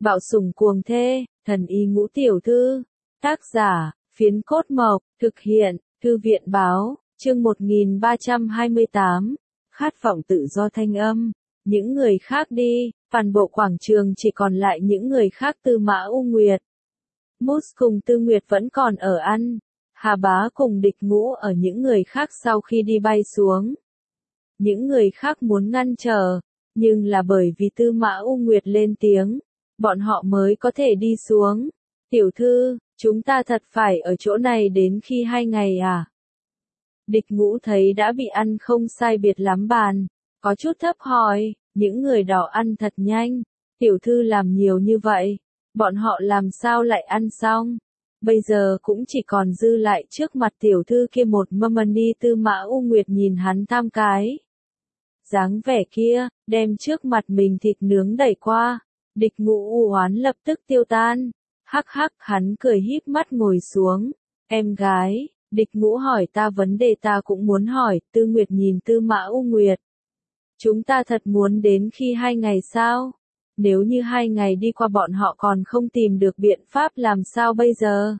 Bạo sủng cuồng thê, thần y ngũ tiểu thư. Tác giả, Phiến Cốt Mộc, thực hiện, Thư viện báo, chương 1328, khát vọng tự do thanh âm. Những người khác đi, toàn bộ quảng trường chỉ còn lại những người khác. Tư Mã U Nguyệt, Mousse cùng Tư Nguyệt vẫn còn ở ăn. Hà Bá cùng Địch Ngũ ở những người khác sau khi đi bay xuống. Những người khác muốn ngăn trở, nhưng là bởi vì Tư Mã U Nguyệt lên tiếng, bọn họ mới có thể đi xuống. Tiểu thư, chúng ta thật phải ở chỗ này đến khi 2 ngày à? Địch Ngũ thấy đã bị ăn không sai biệt lắm bàn, có chút thấp hỏi, những người đó ăn thật nhanh, tiểu thư làm nhiều như vậy, bọn họ làm sao lại ăn xong? Bây giờ cũng chỉ còn dư lại trước mặt tiểu thư kia một mâm ăn đi. Tư Mã U Nguyệt nhìn hắn tam cái. Dáng vẻ kia, đem trước mặt mình thịt nướng đẩy qua, Địch Ngũ u oán lập tức tiêu tan. Hắc hắc, hắn cười híp mắt ngồi xuống. Em gái, Địch Ngũ hỏi ta vấn đề ta cũng muốn hỏi. Tư Nguyệt nhìn Tư Mã U Nguyệt. Chúng ta thật muốn đến khi 2 ngày sao? Nếu như 2 ngày đi qua bọn họ còn không tìm được biện pháp làm sao bây giờ?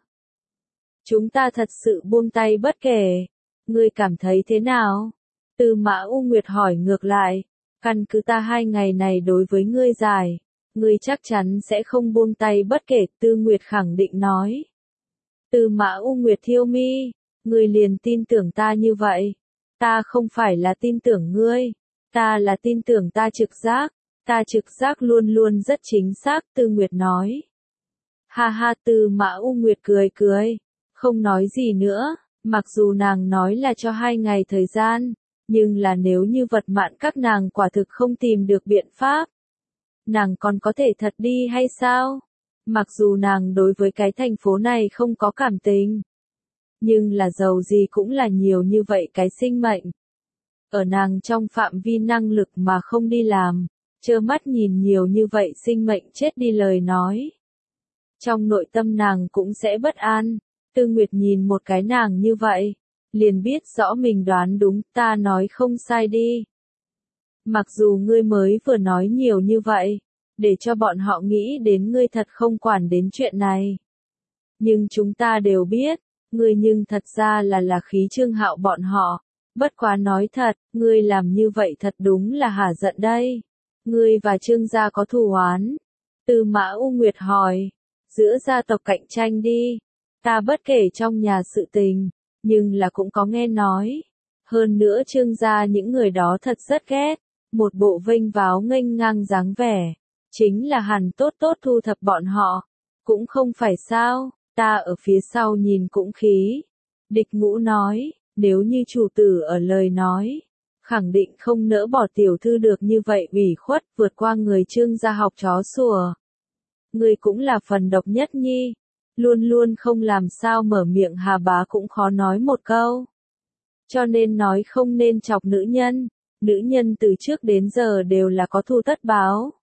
Chúng ta thật sự buông tay bất kể. Ngươi cảm thấy thế nào? Tư Mã U Nguyệt hỏi ngược lại. Căn cứ ta 2 ngày này đối với ngươi dài, ngươi chắc chắn sẽ không buông tay bất kể. Tư Nguyệt khẳng định nói. Tư Mã U Nguyệt thiêu mi, ngươi liền tin tưởng ta như vậy? Ta không phải là tin tưởng ngươi, ta là tin tưởng ta trực giác. Ta trực giác luôn luôn rất chính xác. Tư Nguyệt nói. Ha ha, Tư Mã U Nguyệt cười cười, không nói gì nữa. Mặc dù nàng nói là cho 2 ngày thời gian, nhưng là nếu như vật mạn các nàng quả thực không tìm được biện pháp, nàng còn có thể thật đi hay sao? Mặc dù nàng đối với cái thành phố này không có cảm tình, nhưng là dầu gì cũng là nhiều như vậy cái sinh mệnh. Ở nàng trong phạm vi năng lực mà không đi làm, trơ mắt nhìn nhiều như vậy sinh mệnh chết đi lời nói, trong nội tâm nàng cũng sẽ bất an. Tư Nguyệt nhìn một cái nàng như vậy, liền biết rõ mình đoán đúng. Ta nói không sai đi. Mặc dù ngươi mới vừa nói nhiều như vậy, để cho bọn họ nghĩ đến ngươi thật không quản đến chuyện này, nhưng chúng ta đều biết, ngươi nhưng thật ra là khí Trương Hạo bọn họ. Bất quá nói thật, ngươi làm như vậy thật đúng là hả giận đây. Ngươi và Trương gia có thù oán? Tư Mã U Nguyệt hỏi. Giữa gia tộc cạnh tranh đi. Ta bất kể trong nhà sự tình, nhưng là cũng có nghe nói. Hơn nữa Trương gia những người đó thật rất ghét. Một bộ vênh váo nghênh ngang dáng vẻ. Chính là hẳn tốt tốt thu thập bọn họ. Cũng không phải sao, ta ở phía sau nhìn cũng khí. Địch Ngũ nói, nếu như chủ tử ở lời nói, khẳng định không nỡ bỏ tiểu thư được như vậy ủy khuất vượt qua người Trương gia học chó sủa. Ngươi cũng là phần độc nhất nhi, luôn luôn không làm sao mở miệng. Hà Bá cũng khó nói một câu. Cho nên nói không nên chọc nữ nhân từ trước đến giờ đều là có thù tất báo.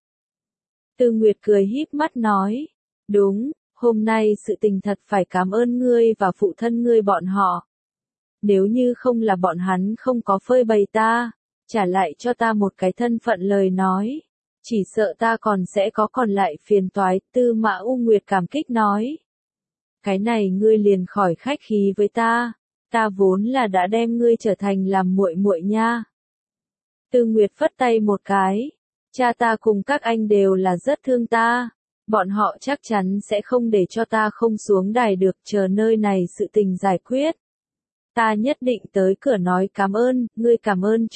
Tư Nguyệt cười híp mắt nói, đúng, hôm nay sự tình thật phải cảm ơn ngươi và phụ thân ngươi bọn họ. Nếu như không là bọn hắn không có phơi bày ta, trả lại cho ta một cái thân phận lời nói, chỉ sợ ta còn sẽ có còn lại phiền toái. Tư Mã U Nguyệt cảm kích nói. Cái này ngươi liền khỏi khách khí với ta vốn là đã đem ngươi trở thành làm muội muội nha. Tư Nguyệt phất tay một cái, cha ta cùng các anh đều là rất thương ta, bọn họ chắc chắn sẽ không để cho ta không xuống đài được. Chờ nơi này sự tình giải quyết, ta nhất định tới cửa nói cảm ơn. Ngươi cảm ơn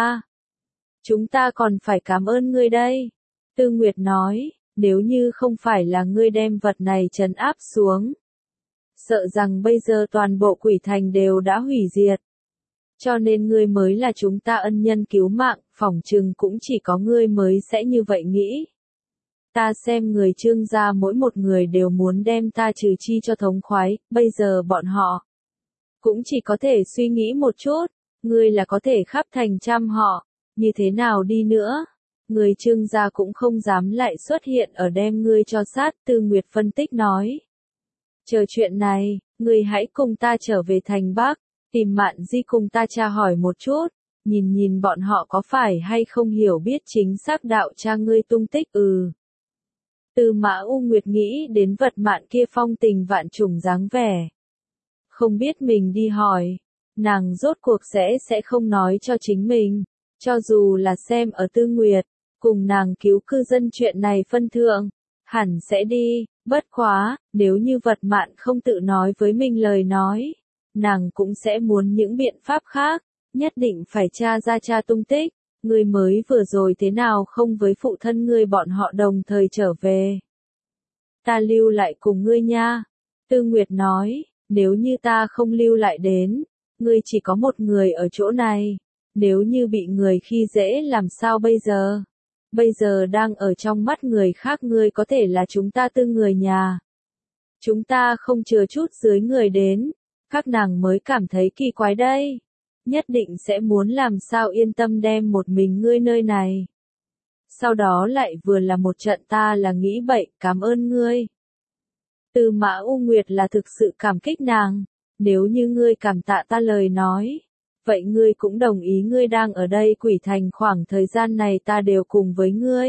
chúng ta còn phải cảm ơn ngươi đây. Tư Nguyệt nói, nếu như không phải là ngươi đem vật này trấn áp xuống, sợ rằng bây giờ toàn bộ Quỷ Thành đều đã hủy diệt. Cho nên ngươi mới là chúng ta ân nhân cứu mạng, phỏng chừng cũng chỉ có ngươi mới sẽ như vậy nghĩ. Ta xem người Trương gia mỗi một người đều muốn đem ta trừ chi cho thống khoái, bây giờ bọn họ cũng chỉ có thể suy nghĩ một chút, ngươi là có thể khắp thành trăm họ, như thế nào đi nữa, người Trương gia cũng không dám lại xuất hiện ở đem ngươi cho sát. Tư Nguyệt phân tích nói. Chờ chuyện này, ngươi hãy cùng ta trở về thành Bắc, tìm Mạn Di cùng ta tra hỏi một chút, nhìn bọn họ có phải hay không hiểu biết chính xác đạo cha ngươi tung tích. Tư Mã U Nguyệt nghĩ đến vật mạn kia phong tình vạn trùng dáng vẻ. Không biết mình đi hỏi, nàng rốt cuộc sẽ không nói cho chính mình, cho dù là xem ở Tư Nguyệt, cùng nàng cứu cư dân chuyện này phân thượng, hẳn sẽ đi, bất quá, nếu như vật mạn không tự nói với mình lời nói, nàng cũng sẽ muốn những biện pháp khác, nhất định phải tra ra cha tung tích, ngươi mới vừa rồi thế nào không với phụ thân ngươi bọn họ đồng thời trở về. Ta lưu lại cùng ngươi nha. Tư Nguyệt nói, nếu như ta không lưu lại đến, ngươi chỉ có một người ở chỗ này, nếu như bị người khi dễ làm sao bây giờ? Bây giờ đang ở trong mắt người khác ngươi có thể là chúng ta Tư người nhà. Chúng ta không chừa chút dưới người đến, các nàng mới cảm thấy kỳ quái đây. Nhất định sẽ muốn làm sao yên tâm đem một mình ngươi nơi này. Sau đó lại vừa là một trận ta là nghĩ bậy, cảm ơn ngươi. Tư Mã U Nguyệt là thực sự cảm kích nàng, nếu như ngươi cảm tạ ta lời nói, vậy ngươi cũng đồng ý ngươi đang ở đây Quỷ Thành khoảng thời gian này ta đều cùng với ngươi.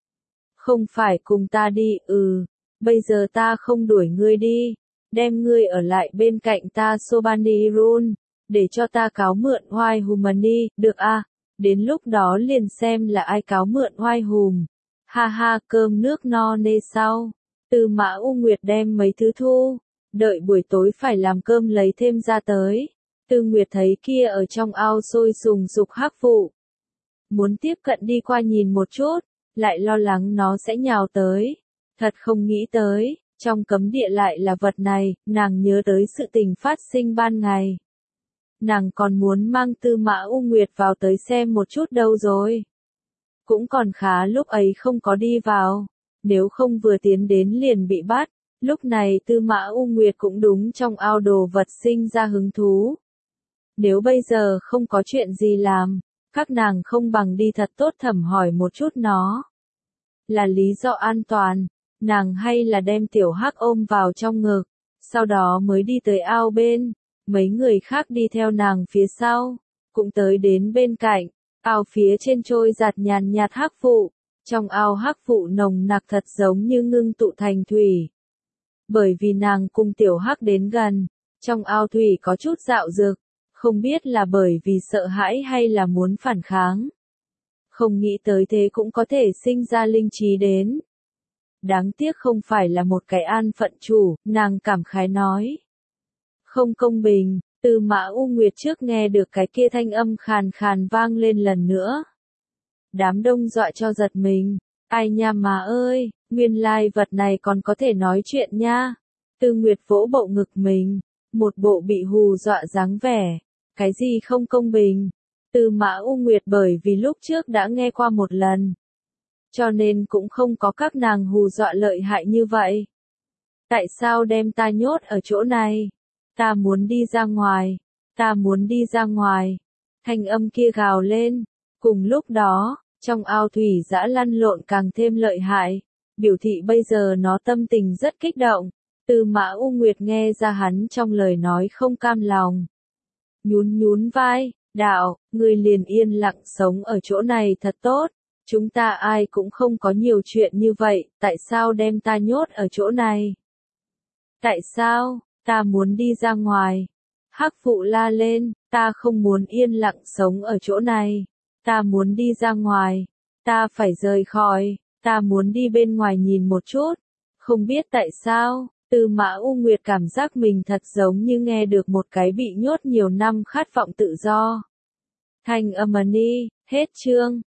Không phải cùng ta đi, bây giờ ta không đuổi ngươi đi, đem ngươi ở lại bên cạnh ta Sobanirun, để cho ta cáo mượn Hoai Humani, được à, đến lúc đó liền xem là ai cáo mượn Hoai Hùm. Ha ha, cơm nước no nê sau. Tư Mã U Nguyệt đem mấy thứ thu, đợi buổi tối phải làm cơm lấy thêm ra tới. Tư Nguyệt thấy kia ở trong ao sôi sùng sục hắc vụ. Muốn tiếp cận đi qua nhìn một chút, lại lo lắng nó sẽ nhào tới. Thật không nghĩ tới, trong cấm địa lại là vật này, nàng nhớ tới sự tình phát sinh ban ngày. Nàng còn muốn mang Tư Mã U Nguyệt vào tới xem một chút đâu rồi. Cũng còn khá lúc ấy không có đi vào. Nếu không vừa tiến đến liền bị bắt, lúc này Tư Mã U Nguyệt cũng đúng trong ao đồ vật sinh ra hứng thú. Nếu bây giờ không có chuyện gì làm, các nàng không bằng đi thật tốt thẩm hỏi một chút nó. Là lý do an toàn, nàng hay là đem tiểu hắc ôm vào trong ngực, sau đó mới đi tới ao bên, mấy người khác đi theo nàng phía sau, cũng tới đến bên cạnh, ao phía trên trôi giạt nhàn nhạt hắc vụ. Trong ao hắc vụ nồng nặc thật giống như ngưng tụ thành thủy. Bởi vì nàng cùng tiểu hắc đến gần, trong ao thủy có chút dạo dực, không biết là bởi vì sợ hãi hay là muốn phản kháng. Không nghĩ tới thế cũng có thể sinh ra linh trí đến. Đáng tiếc không phải là một cái an phận chủ, nàng cảm khái nói. Không công bình, Tư Mã U Nguyệt trước nghe được cái kia thanh âm khàn khàn vang lên lần nữa. Đám đông dọa cho giật mình, ai nha mà ơi, nguyên lai vật này còn có thể nói chuyện nha. Tư Nguyệt vỗ bộ ngực mình, một bộ bị hù dọa dáng vẻ, cái gì không công bình. Tư Mã U Nguyệt bởi vì lúc trước đã nghe qua một lần, cho nên cũng không có các nàng hù dọa lợi hại như vậy. Tại sao đem ta nhốt ở chỗ này? Ta muốn đi ra ngoài, ta muốn đi ra ngoài. Thanh âm kia gào lên, cùng lúc đó, trong ao thủy dã lăn lộn càng thêm lợi hại, biểu thị bây giờ nó tâm tình rất kích động. Tư Mã U Nguyệt nghe ra hắn trong lời nói không cam lòng. Nhún nhún vai, đạo, ngươi liền yên lặng sống ở chỗ này thật tốt, chúng ta ai cũng không có nhiều chuyện như vậy, tại sao đem ta nhốt ở chỗ này? Tại sao, ta muốn đi ra ngoài. Hắc vụ la lên, ta không muốn yên lặng sống ở chỗ này. Ta muốn đi ra ngoài, ta phải rời khỏi, ta muốn đi bên ngoài nhìn một chút. Không biết tại sao, Tư Mã U Nguyệt cảm giác mình thật giống như nghe được một cái bị nhốt nhiều năm khát vọng tự do. Thanh âm ni, hết chương.